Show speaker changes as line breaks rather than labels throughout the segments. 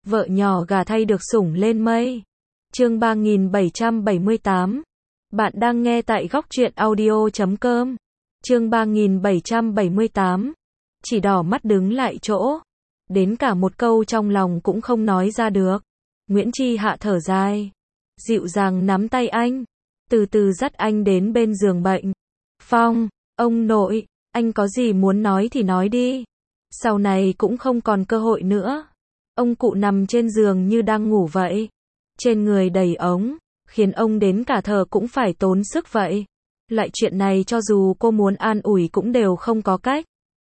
Vợ nhỏ gà thay được sủng lên mây. Chương 3778. Bạn đang nghe tại góc truyện audio.com. Chương 3778. Chỉ đỏ mắt đứng lại chỗ. Đến cả một câu trong lòng cũng không nói ra được. Nguyễn Chi Hạ thở dài. Dịu dàng nắm tay anh. Từ từ dắt anh đến bên giường bệnh. Phong, ông nội, anh có gì muốn nói thì nói đi. Sau này cũng không còn cơ hội nữa. Ông cụ nằm trên giường như đang ngủ vậy. Trên người đầy ống, khiến ông đến cả thở cũng phải tốn sức vậy. Loại chuyện này cho dù cô muốn an ủi cũng đều không có cách.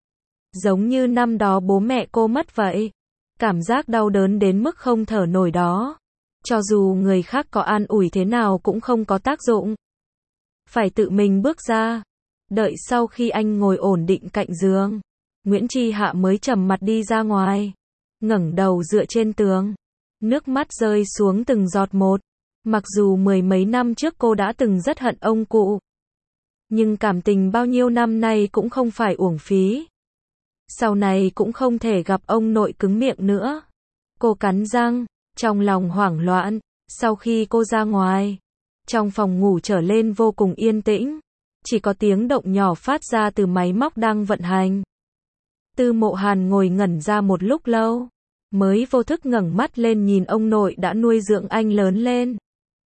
Giống như năm đó bố mẹ cô mất vậy. Cảm giác đau đớn đến mức không thở nổi đó. Cho dù người khác có an ủi thế nào cũng không có tác dụng. Phải tự mình bước ra. Đợi sau khi anh ngồi ổn định cạnh giường, Nguyễn Chi Hạ mới trầm mặt đi ra ngoài. Ngẩng đầu dựa trên tường. Nước mắt rơi xuống từng giọt một. Mặc dù mười mấy năm trước cô đã từng rất hận ông cụ. Nhưng cảm tình bao nhiêu năm nay cũng không phải uổng phí. Sau này cũng không thể gặp ông nội cứng miệng nữa. Cô cắn răng, trong lòng hoảng loạn. Sau khi cô ra ngoài, trong phòng ngủ trở lên vô cùng yên tĩnh. Chỉ có tiếng động nhỏ phát ra từ máy móc đang vận hành. Tư Mộ Hàn ngồi ngẩn ra một lúc lâu, mới vô thức ngẩng mắt lên nhìn ông nội đã nuôi dưỡng anh lớn lên.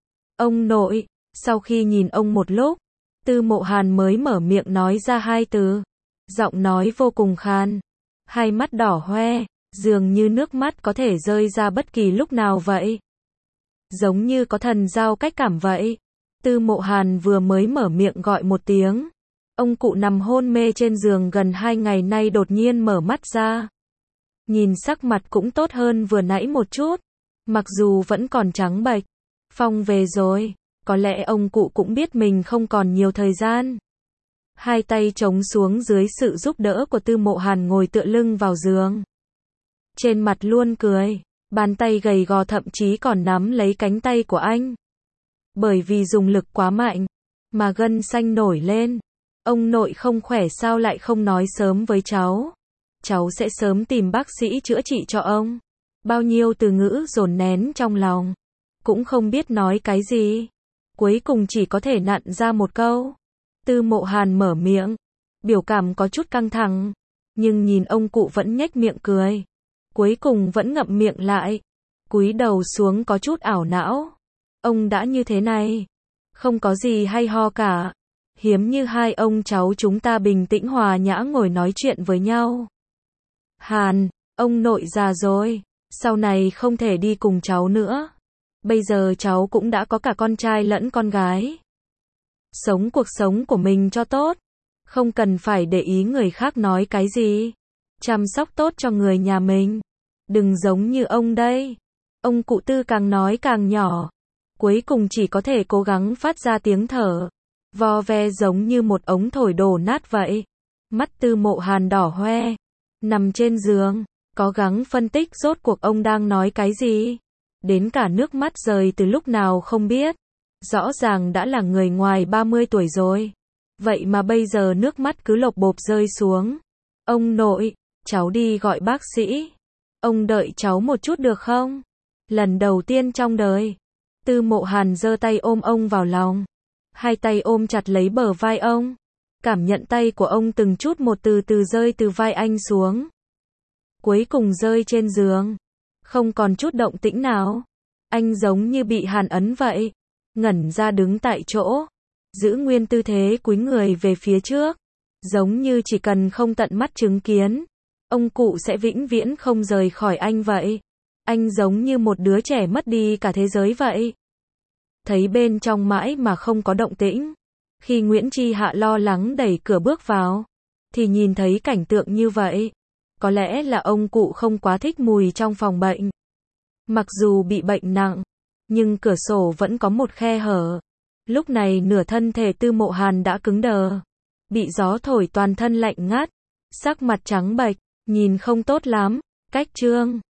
Ông nội, sau khi nhìn ông một lúc, Tư Mộ Hàn mới mở miệng nói ra hai từ. Giọng nói vô cùng khan, hai mắt đỏ hoe, dường như nước mắt có thể rơi ra bất kỳ lúc nào vậy. Giống như có thần giao cách cảm vậy. Tư Mộ Hàn vừa mới mở miệng gọi một tiếng. Ông cụ nằm hôn mê trên giường gần 2 ngày nay đột nhiên mở mắt ra. Nhìn sắc mặt cũng tốt hơn vừa nãy một chút. Mặc dù vẫn còn trắng bệch. Phong về rồi. Có lẽ ông cụ cũng biết mình không còn nhiều thời gian. Hai tay chống xuống dưới sự giúp đỡ của Tư Mộ Hàn ngồi tựa lưng vào giường. Trên mặt luôn cười. Bàn tay gầy gò thậm chí còn nắm lấy cánh tay của anh. Bởi vì dùng lực quá mạnh, mà gân xanh nổi lên. Ông nội không khỏe sao lại không nói sớm với cháu. Cháu sẽ sớm tìm bác sĩ chữa trị cho ông. Bao nhiêu từ ngữ dồn nén trong lòng. Cũng không biết nói cái gì. Cuối cùng chỉ có thể nặn ra một câu. Tư Mộ Hàn mở miệng. Biểu cảm có chút căng thẳng. Nhưng nhìn ông cụ vẫn nhếch miệng cười. Cuối cùng vẫn ngậm miệng lại. Cúi đầu xuống có chút ảo não. Ông đã như thế này. Không có gì hay ho cả. Hiếm như hai ông cháu chúng ta bình tĩnh hòa nhã ngồi nói chuyện với nhau. Hàn, ông nội già rồi. Sau này không thể đi cùng cháu nữa. Bây giờ cháu cũng đã có cả con trai lẫn con gái. Sống cuộc sống của mình cho tốt. Không cần phải để ý người khác nói cái gì. Chăm sóc tốt cho người nhà mình. Đừng giống như ông đây. Ông cụ Tư càng nói càng nhỏ. Cuối cùng chỉ có thể cố gắng phát ra tiếng thở. Vo ve giống như một ống thổi đổ nát vậy. Mắt Tư Mộ Hàn đỏ hoe. Nằm trên giường. Cố gắng phân tích rốt cuộc ông đang nói cái gì. Đến cả nước mắt rơi từ lúc nào không biết. Rõ ràng đã là người ngoài 30 tuổi rồi. Vậy mà bây giờ nước mắt cứ lộp bộp rơi xuống. Ông nội, cháu đi gọi bác sĩ. Ông đợi cháu một chút được không? Lần đầu tiên trong đời. Tư Mộ Hàn giơ tay ôm ông vào lòng. Hai tay ôm chặt lấy bờ vai ông. Cảm nhận tay của ông từng chút một từ từ rơi từ vai anh xuống. Cuối cùng rơi trên giường. Không còn chút động tĩnh nào. Anh giống như bị hàn ấn vậy. Ngẩn ra đứng tại chỗ. Giữ nguyên tư thế cúi người về phía trước. Giống như chỉ cần không tận mắt chứng kiến. Ông cụ sẽ vĩnh viễn không rời khỏi anh vậy. Anh giống như một đứa trẻ mất đi cả thế giới vậy. Thấy bên trong mãi mà không có động tĩnh. Khi Nguyễn Chi Hạ lo lắng đẩy cửa bước vào, thì nhìn thấy cảnh tượng như vậy. Có lẽ là ông cụ không quá thích mùi trong phòng bệnh. Mặc dù bị bệnh nặng, nhưng cửa sổ vẫn có một khe hở. Lúc này nửa thân thể Tư Mộ Hàn đã cứng đờ. Bị gió thổi toàn thân lạnh ngắt. Sắc mặt trắng bệch, nhìn không tốt lắm. Cách chương